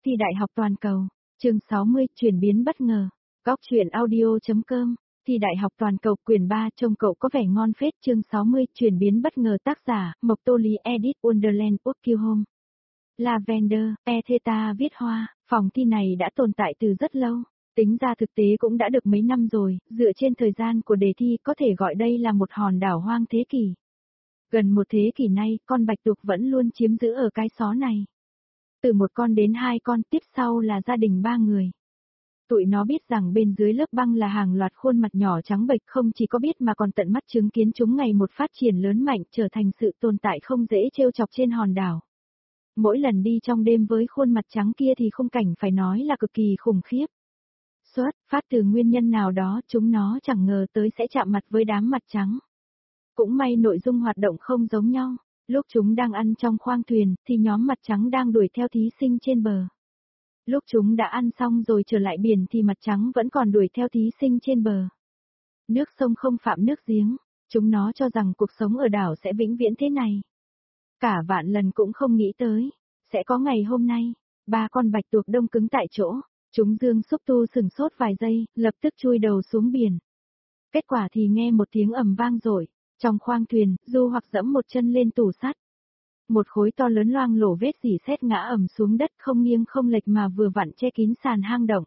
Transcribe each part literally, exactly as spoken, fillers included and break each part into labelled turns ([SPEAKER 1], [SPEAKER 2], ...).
[SPEAKER 1] thi đại học toàn cầu. Chương sáu mươi, chuyển biến bất ngờ. Góc truyện audio chấm com. Thi đại học toàn cầu quyển ba, trông cậu có vẻ ngon phết. Chương sáu mươi, chuyển biến bất ngờ. Tác giả, Mộc Tô Lý, edit Wonderland Work Home. Lavender, E Theta viết hoa. Phòng thi này đã tồn tại từ rất lâu. Tính ra thực tế cũng đã được mấy năm rồi, dựa trên thời gian của đề thi có thể gọi đây là một hòn đảo hoang thế kỷ. Gần một thế kỷ nay, con bạch tuộc vẫn luôn chiếm giữ ở cái xó này. Từ một con đến hai con, tiếp sau là gia đình ba người. Tụi nó biết rằng bên dưới lớp băng là hàng loạt khuôn mặt nhỏ trắng bệch, không chỉ có biết mà còn tận mắt chứng kiến chúng ngày một phát triển lớn mạnh, trở thành sự tồn tại không dễ trêu chọc trên hòn đảo. Mỗi lần đi trong đêm với khuôn mặt trắng kia thì khung cảnh phải nói là cực kỳ khủng khiếp. Xuất phát từ nguyên nhân nào đó, chúng nó chẳng ngờ tới sẽ chạm mặt với đám mặt trắng. Cũng may nội dung hoạt động không giống nhau. Lúc chúng đang ăn trong khoang thuyền, thì nhóm mặt trắng đang đuổi theo thí sinh trên bờ. Lúc chúng đã ăn xong rồi trở lại biển thì mặt trắng vẫn còn đuổi theo thí sinh trên bờ. Nước sông không phạm nước giếng, chúng nó cho rằng cuộc sống ở đảo sẽ vĩnh viễn thế này. Cả vạn lần cũng không nghĩ tới, sẽ có ngày hôm nay. Ba con bạch tuộc đông cứng tại chỗ, chúng dương xúc tu sừng sốt vài giây, lập tức chui đầu xuống biển. Kết quả thì nghe một tiếng ầm vang rồi. Trong khoang thuyền, Du Hoặc dẫm một chân lên tủ sắt. Một khối to lớn loang lổ vết rỉ sét ngã ầm xuống đất, không nghiêng không lệch mà vừa vặn che kín sàn hang động.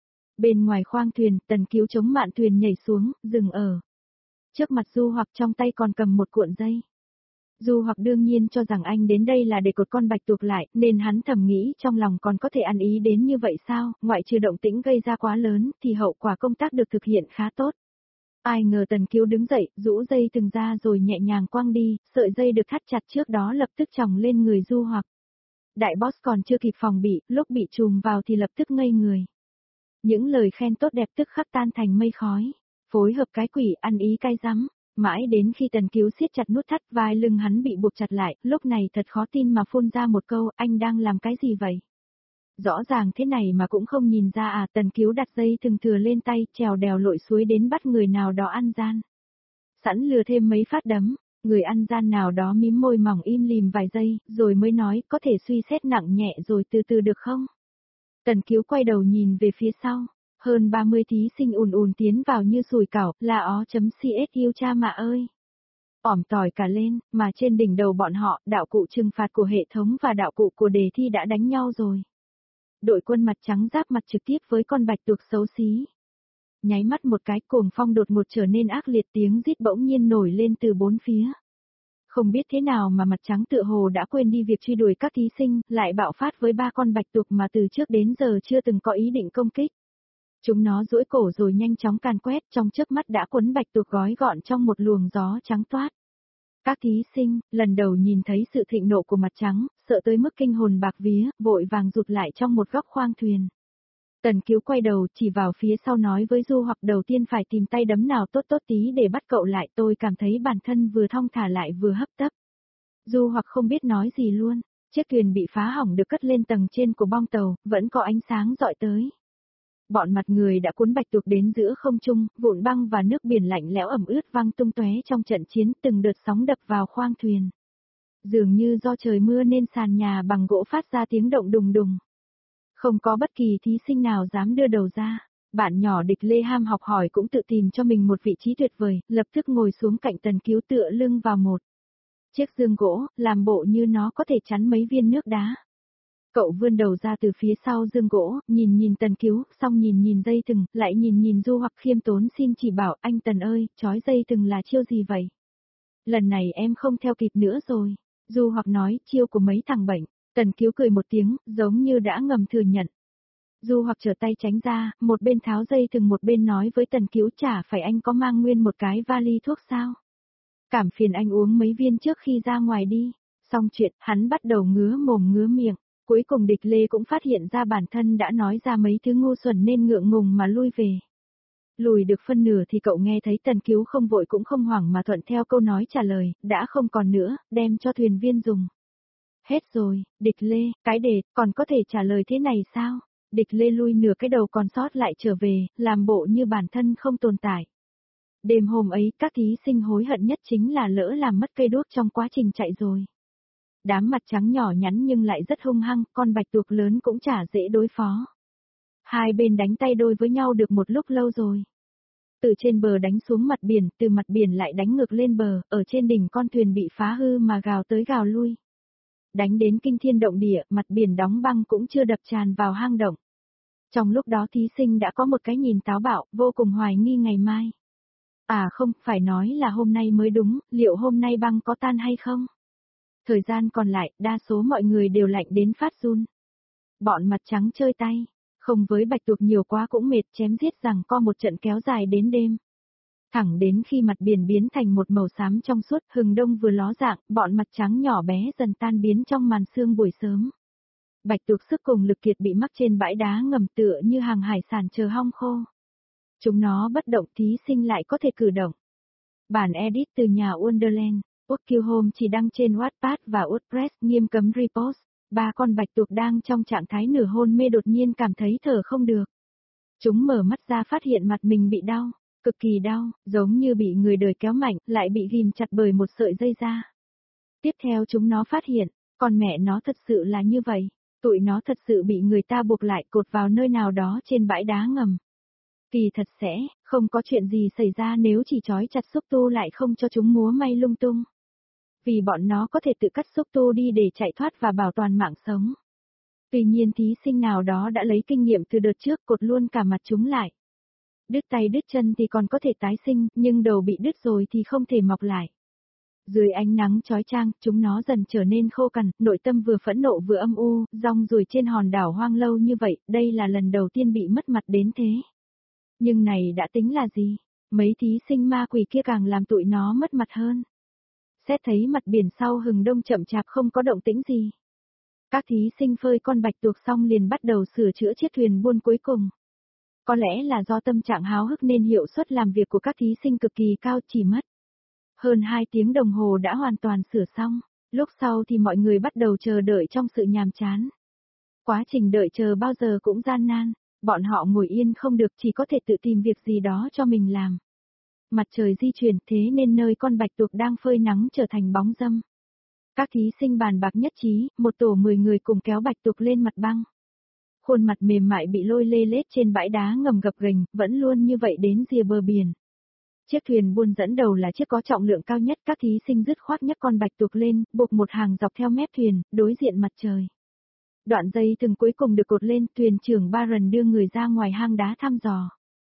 [SPEAKER 1] Bên ngoài khoang thuyền, Tần Cứu chống mạn thuyền nhảy xuống, dừng ở. Trước mặt Du Hoặc trong tay còn cầm một cuộn dây. Du Hoặc đương nhiên cho rằng anh đến đây là để cột con bạch tuộc lại, nên hắn thầm nghĩ trong lòng còn có thể ăn ý đến như vậy sao, ngoại trừ động tĩnh gây ra quá lớn, thì hậu quả công tác được thực hiện khá tốt. Ai ngờ Tần Cứu đứng dậy, rũ dây từng ra rồi nhẹ nhàng quăng đi, sợi dây được thắt chặt trước đó lập tức chồng lên người Du Hoặc. Đại boss còn chưa kịp phòng bị, lúc bị chùm vào thì lập tức ngây người. Những lời khen tốt đẹp tức khắc tan thành mây khói, phối hợp cái quỷ ăn ý cay rắm, mãi đến khi Tần Cứu siết chặt nút thắt vai lưng hắn bị buộc chặt lại, lúc này thật khó tin mà phun ra một câu, anh đang làm cái gì vậy? Rõ ràng thế này mà cũng không nhìn ra à. Tần Cứu đặt dây thừng thừa lên tay, trèo đèo lội suối đến bắt người nào đó ăn gian. Sẵn lừa thêm mấy phát đấm, người ăn gian nào đó mím môi mỏng im lìm vài giây, rồi mới nói, có thể suy xét nặng nhẹ rồi từ từ được không? Tần Cứu quay đầu nhìn về phía sau, hơn ba mươi thí sinh ùn ùn tiến vào như sùi cảo, la ó.csu cha mạ ơi. Ỏm tỏi cả lên, mà trên đỉnh đầu bọn họ, đạo cụ trừng phạt của hệ thống và đạo cụ của đề thi đã đánh nhau rồi. Đội quân mặt trắng giáp mặt trực tiếp với con bạch tuộc xấu xí. Nháy mắt một cái, cuồng phong đột ngột trở nên ác liệt, tiếng rít bỗng nhiên nổi lên từ bốn phía. Không biết thế nào mà mặt trắng tựa hồ đã quên đi việc truy đuổi các thí sinh, lại bạo phát với ba con bạch tuộc mà từ trước đến giờ chưa từng có ý định công kích. Chúng nó duỗi cổ rồi nhanh chóng càn quét, trong chớp mắt đã quấn bạch tuộc gói gọn trong một luồng gió trắng toát. Các thí sinh, lần đầu nhìn thấy sự thịnh nộ của mặt trắng, sợ tới mức kinh hồn bạc vía, vội vàng rụt lại trong một góc khoang thuyền. Tần Cứu quay đầu chỉ vào phía sau nói với Du Hoặc, đầu tiên phải tìm tay đấm nào tốt tốt tí để bắt cậu lại, tôi cảm thấy bản thân vừa thong thả lại vừa hấp tấp. Du Hoặc không biết nói gì luôn, chiếc thuyền bị phá hỏng được cất lên tầng trên của bong tàu, vẫn có ánh sáng dọi tới. Bọn mặt người đã cuốn bạch tuộc đến giữa không trung, vụn băng và nước biển lạnh lẽo ẩm ướt văng tung tóe trong trận chiến, từng đợt sóng đập vào khoang thuyền. Dường như do trời mưa nên sàn nhà bằng gỗ phát ra tiếng động đùng đùng. Không có bất kỳ thí sinh nào dám đưa đầu ra. Bạn nhỏ Địch Lê ham học hỏi cũng tự tìm cho mình một vị trí tuyệt vời, lập tức ngồi xuống cạnh Tần Cứu tựa lưng vào một chiếc giường gỗ, làm bộ như nó có thể chắn mấy viên nước đá. Cậu vươn đầu ra từ phía sau giường gỗ, nhìn nhìn Tần Cứu, xong nhìn nhìn dây thừng, lại nhìn nhìn Du Hoặc khiêm tốn xin chỉ bảo, anh Tần ơi, trói dây thừng là chiêu gì vậy? Lần này em không theo kịp nữa rồi. Du Hoặc nói, chiêu của mấy thằng bệnh. Tần Cứu cười một tiếng, giống như đã ngầm thừa nhận. Du Hoặc trở tay tránh ra, một bên tháo dây thừng một bên nói với Tần Cứu, chả phải anh có mang nguyên một cái vali thuốc sao? Cảm phiền anh uống mấy viên trước khi ra ngoài đi. Xong chuyện, hắn bắt đầu ngứa mồm ngứa miệng. Cuối cùng Địch Lê cũng phát hiện ra bản thân đã nói ra mấy thứ ngu xuẩn nên ngượng ngùng mà lui về. Lùi được phân nửa thì cậu nghe thấy Tần Cứu không vội cũng không hoảng mà thuận theo câu nói trả lời, đã không còn nữa, đem cho thuyền viên dùng. Hết rồi, Địch Lê, cái đề, còn có thể trả lời thế này sao? Địch Lê lui nửa cái đầu còn sót lại trở về, làm bộ như bản thân không tồn tại. Đêm hôm ấy, các thí sinh hối hận nhất chính là lỡ làm mất cây đuốc trong quá trình chạy rồi. Đám mặt trắng nhỏ nhắn nhưng lại rất hung hăng, con bạch tuộc lớn cũng chả dễ đối phó. Hai bên đánh tay đôi với nhau được một lúc lâu rồi. Từ trên bờ đánh xuống mặt biển, từ mặt biển lại đánh ngược lên bờ, ở trên đỉnh con thuyền bị phá hư mà gào tới gào lui. Đánh đến kinh thiên động địa, mặt biển đóng băng cũng chưa đập tràn vào hang động. Trong lúc đó thí sinh đã có một cái nhìn táo bạo, vô cùng hoài nghi ngày mai. À không, phải nói là hôm nay mới đúng, liệu hôm nay băng có tan hay không? Thời gian còn lại, đa số mọi người đều lạnh đến phát run. Bọn mặt trắng chơi tay, không với bạch tuộc nhiều quá cũng mệt, chém giết rằng co một trận kéo dài đến đêm. Thẳng đến khi mặt biển biến thành một màu xám trong suốt, hừng đông vừa ló dạng, bọn mặt trắng nhỏ bé dần tan biến trong màn sương buổi sớm. Bạch tuộc sức cùng lực kiệt bị mắc trên bãi đá ngầm tựa như hàng hải sản chờ hong khô. Chúng nó bất động, thí sinh lại có thể cử động. Bản edit từ nhà Wonderland, Work Home chỉ đăng trên Wattpad và WordPress, nghiêm cấm repost. Ba con bạch tuộc đang trong trạng thái nửa hôn mê đột nhiên cảm thấy thở không được. Chúng mở mắt ra phát hiện mặt mình bị đau, cực kỳ đau, giống như bị người đời kéo mạnh, lại bị ghim chặt bởi một sợi dây da. Tiếp theo chúng nó phát hiện, con mẹ nó thật sự là như vậy, tụi nó thật sự bị người ta buộc lại cột vào nơi nào đó trên bãi đá ngầm. Kỳ thật sẽ, không có chuyện gì xảy ra nếu chỉ trói chặt xúc tu lại không cho chúng múa may lung tung. Vì bọn nó có thể tự cắt xúc tu đi để chạy thoát và bảo toàn mạng sống. Tuy nhiên thí sinh nào đó đã lấy kinh nghiệm từ đợt trước cột luôn cả mặt chúng lại. Đứt tay đứt chân thì còn có thể tái sinh, nhưng đầu bị đứt rồi thì không thể mọc lại. Dưới ánh nắng chói chang, chúng nó dần trở nên khô cằn, nội tâm vừa phẫn nộ vừa âm u, rong ruổi trên hòn đảo hoang lâu như vậy, đây là lần đầu tiên bị mất mặt đến thế. Nhưng này đã tính là gì? Mấy thí sinh ma quỷ kia càng làm tụi nó mất mặt hơn. Xét thấy mặt biển sau hừng đông chậm chạp không có động tĩnh gì. Các thí sinh phơi con bạch tuộc xong liền bắt đầu sửa chữa chiếc thuyền buôn cuối cùng. Có lẽ là do tâm trạng háo hức nên hiệu suất làm việc của các thí sinh cực kỳ cao, chỉ mất hơn hai tiếng đồng hồ đã hoàn toàn sửa xong. Lúc sau thì mọi người bắt đầu chờ đợi trong sự nhàm chán. Quá trình đợi chờ bao giờ cũng gian nan, bọn họ ngồi yên không được, chỉ có thể tự tìm việc gì đó cho mình làm. Mặt trời di chuyển thế nên nơi con bạch tuộc đang phơi nắng trở thành bóng râm. Các thí sinh bàn bạc nhất trí, một tổ mười người cùng kéo bạch tuộc lên mặt băng. Khuôn mặt mềm mại bị lôi lê lết trên bãi đá ngầm gập ghềnh, vẫn luôn như vậy đến rìa bờ biển. Chiếc thuyền buôn dẫn đầu là chiếc có trọng lượng cao nhất, các thí sinh dứt khoát nhấc con bạch tuộc lên, buộc một hàng dọc theo mép thuyền, đối diện mặt trời. Đoạn dây thừng cuối cùng được cột lên, thuyền trưởng Baron đưa người ra ngoài hang đá thăm dò.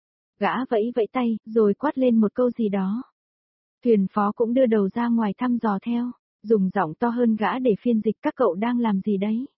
[SPEAKER 1] Gã vẫy vẫy tay, rồi quát lên một câu gì đó. Thuyền phó cũng đưa đầu ra ngoài thăm dò theo, dùng giọng to hơn gã để phiên dịch các cậu đang làm gì đấy.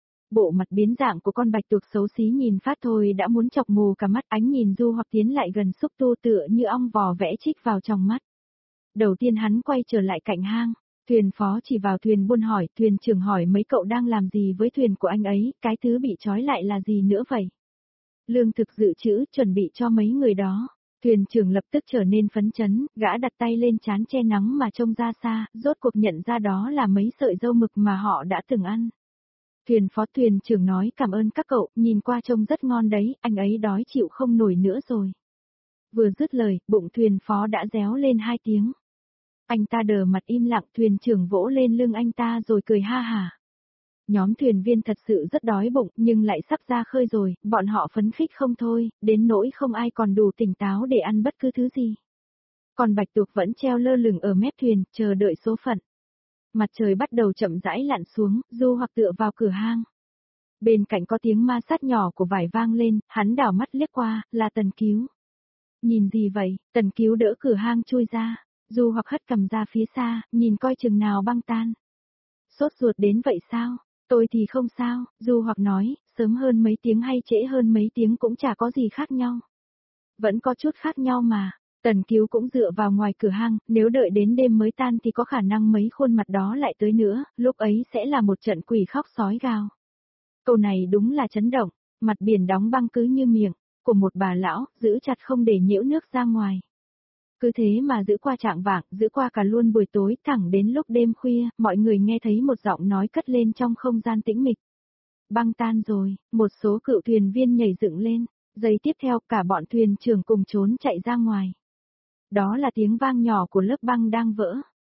[SPEAKER 1] Bộ mặt biến dạng của con bạch tuộc xấu xí nhìn phát thôi đã muốn chọc mù cả mắt, ánh nhìn du hoặc tiến lại gần xúc tu tựa như ong vò vẽ chích vào trong mắt. Đầu tiên hắn quay trở lại cạnh hang, thuyền phó chỉ vào thuyền buôn hỏi, thuyền trưởng hỏi mấy cậu đang làm gì với thuyền của anh ấy, cái thứ bị trói lại là gì nữa vậy? Lương thực dự trữ chuẩn bị cho mấy người đó. Thuyền trưởng lập tức trở nên phấn chấn, gã đặt tay lên trán che nắng mà trông ra xa, rốt cuộc nhận ra đó là mấy sợi dâu mực mà họ đã từng ăn. Thuyền phó thuyền trưởng nói cảm ơn các cậu, nhìn qua trông rất ngon đấy, anh ấy đói chịu không nổi nữa rồi. Vừa dứt lời, bụng thuyền phó đã réo lên hai tiếng. Anh ta đờ mặt im lặng, thuyền trưởng vỗ lên lưng anh ta rồi cười ha hả. Nhóm thuyền viên thật sự rất đói bụng, nhưng lại sắp ra khơi rồi, bọn họ phấn khích không thôi, đến nỗi không ai còn đủ tỉnh táo để ăn bất cứ thứ gì. Còn bạch tuộc vẫn treo lơ lửng ở mép thuyền, chờ đợi số phận. Mặt trời bắt đầu chậm rãi lặn xuống, du hoặc tựa vào cửa hang. Bên cạnh có tiếng ma sát nhỏ của vải vang lên, hắn đảo mắt liếc qua, là Tần Cứu. Nhìn gì vậy? Tần Cứu đỡ cửa hang chui ra, du hoặc hất cầm ra phía xa, nhìn coi chừng nào băng tan. Sốt ruột đến vậy sao? Tôi thì không sao, du hoặc nói, sớm hơn mấy tiếng hay trễ hơn mấy tiếng cũng chả có gì khác nhau. Vẫn có chút khác nhau mà. Tần Cứu cũng dựa vào ngoài cửa hang, nếu đợi đến đêm mới tan thì có khả năng mấy khuôn mặt đó lại tới nữa, lúc ấy sẽ là một trận quỷ khóc sói gào. Câu này đúng là chấn động, mặt biển đóng băng cứ như miệng của một bà lão, giữ chặt không để nhiễu nước ra ngoài. Cứ thế mà giữ qua trạng vạng, giữ qua cả luôn buổi tối, thẳng đến lúc đêm khuya, mọi người nghe thấy một giọng nói cất lên trong không gian tĩnh mịch. Băng tan rồi, một số cựu thuyền viên nhảy dựng lên, giây tiếp theo cả bọn thuyền trưởng cùng trốn chạy ra ngoài. Đó là tiếng vang nhỏ của lớp băng đang vỡ.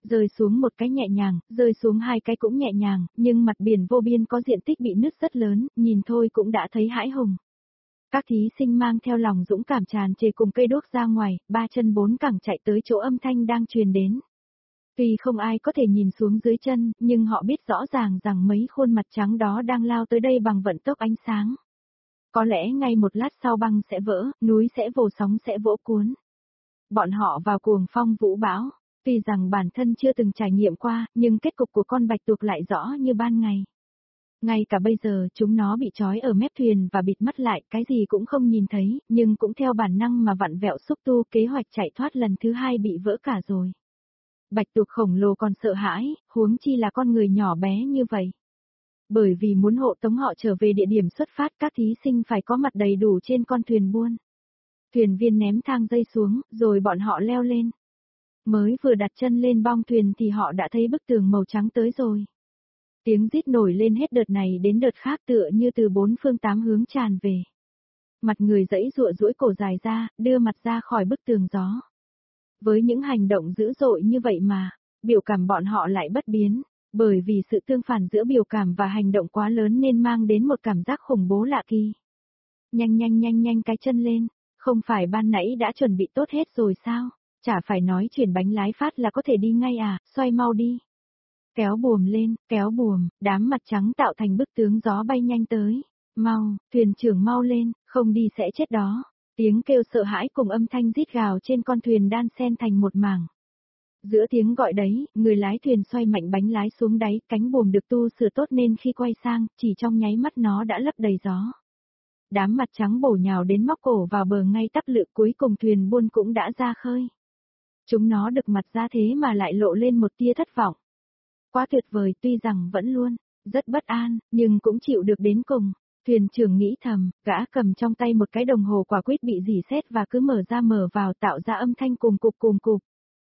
[SPEAKER 1] rơi xuống một cái nhẹ nhàng, rơi xuống hai cái cũng nhẹ nhàng, nhưng mặt biển vô biên có diện tích bị nứt rất lớn, nhìn thôi cũng đã thấy hãi hùng. Các thí sinh mang theo lòng dũng cảm tràn trề cùng cây đuốc ra ngoài, ba chân bốn cẳng chạy tới chỗ âm thanh đang truyền đến. Tuy không ai có thể nhìn xuống dưới chân, nhưng họ biết rõ ràng rằng mấy khuôn mặt trắng đó đang lao tới đây bằng vận tốc ánh sáng. Có lẽ ngay một lát sau băng sẽ vỡ, núi sẽ vồ, sóng sẽ vỗ cuốn. Bọn họ vào cuồng phong vũ bão, tuy rằng bản thân chưa từng trải nghiệm qua, nhưng kết cục của con bạch tuộc lại rõ như ban ngày. Ngay cả bây giờ chúng nó bị trói ở mép thuyền và bịt mắt lại, cái gì cũng không nhìn thấy, nhưng cũng theo bản năng mà vặn vẹo xúc tu, kế hoạch chạy thoát lần thứ hai bị vỡ cả rồi. Bạch tuộc khổng lồ còn sợ hãi, huống chi là con người nhỏ bé như vậy. Bởi vì muốn hộ tống họ trở về địa điểm xuất phát, các thí sinh phải có mặt đầy đủ trên con thuyền buôn. Thuyền viên ném thang dây xuống, rồi bọn họ leo lên. Mới vừa đặt chân lên bong thuyền thì họ đã thấy bức tường màu trắng tới rồi. Tiếng rít nổi lên hết đợt này đến đợt khác tựa như từ bốn phương tám hướng tràn về. Mặt người dãy giụa duỗi cổ dài ra, đưa mặt ra khỏi bức tường gió. Với những hành động dữ dội như vậy mà, biểu cảm bọn họ lại bất biến, bởi vì sự tương phản giữa biểu cảm và hành động quá lớn nên mang đến một cảm giác khủng bố lạ kỳ. Nhanh nhanh nhanh nhanh cái chân lên, không phải ban nãy đã chuẩn bị tốt hết rồi sao? Chả phải nói chuyển bánh lái phát là có thể đi ngay à, xoay mau đi. Kéo buồm lên, kéo buồm, đám mặt trắng tạo thành bức tướng gió bay nhanh tới. Mau, thuyền trưởng mau lên, không đi sẽ chết đó. Tiếng kêu sợ hãi cùng âm thanh rít gào trên con thuyền đan xen thành một mảng. Giữa tiếng gọi đấy, người lái thuyền xoay mạnh bánh lái xuống đáy, cánh buồm được tu sửa tốt nên khi quay sang, chỉ trong nháy mắt nó đã lấp đầy gió. Đám mặt trắng bổ nhào đến móc cổ vào bờ ngay tắp lự, cuối cùng thuyền buôn cũng đã ra khơi. Chúng nó được mặt ra thế mà lại lộ lên một tia thất vọng. Quá tuyệt vời, tuy rằng vẫn luôn rất bất an, nhưng cũng chịu được đến cùng. Thuyền trưởng nghĩ thầm, gã cầm trong tay một cái đồng hồ quả quýt bị rỉ sét và cứ mở ra mở vào tạo ra âm thanh cùm cụp cùm cụp.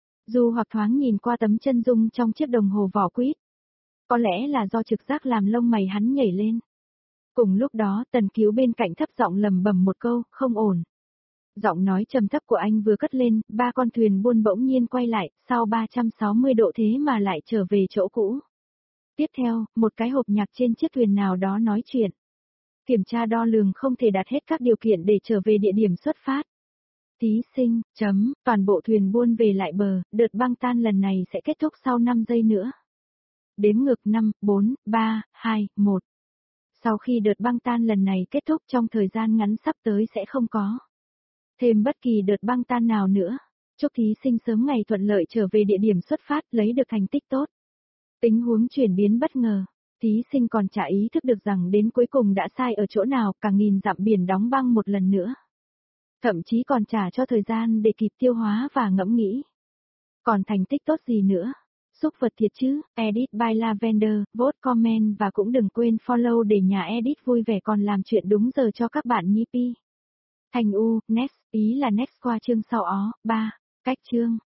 [SPEAKER 1] Dù hoặc thoáng nhìn qua tấm chân dung trong chiếc đồng hồ vỏ quýt. Có lẽ là do trực giác làm lông mày hắn nhảy lên. Cùng lúc đó, Tần Cứu bên cạnh thấp giọng lầm bầm một câu, không ổn. Giọng nói trầm thấp của anh vừa cất lên, ba con thuyền buôn bỗng nhiên quay lại, sau ba trăm sáu mươi độ thế mà lại trở về chỗ cũ. Tiếp theo, một cái hộp nhạc trên chiếc thuyền nào đó nói chuyện. Kiểm tra đo lường không thể đạt hết các điều kiện để trở về địa điểm xuất phát. Thí sinh, chấm, toàn bộ thuyền buôn về lại bờ, đợt băng tan lần này sẽ kết thúc sau năm giây nữa. Đếm ngược năm, bốn, ba, hai, một. Sau khi đợt băng tan lần này kết thúc trong thời gian ngắn sắp tới sẽ không có thêm bất kỳ đợt băng tan nào nữa. Chúc thí sinh sớm ngày thuận lợi trở về địa điểm xuất phát, lấy được thành tích tốt. Tình huống chuyển biến bất ngờ. Thí sinh còn chả ý thức được rằng đến cuối cùng đã sai ở chỗ nào, cả nghìn dặm biển đóng băng một lần nữa. Thậm chí còn trả cho thời gian để kịp tiêu hóa và ngẫm nghĩ. Còn thành tích tốt gì nữa? Xúc vật thiệt chứ, edit by Lavender, vote comment và cũng đừng quên follow để nhà edit vui vẻ còn làm chuyện đúng giờ cho các bạn nhí pi. Thành U, next, ý là next qua chương sau ó, ba, cách chương.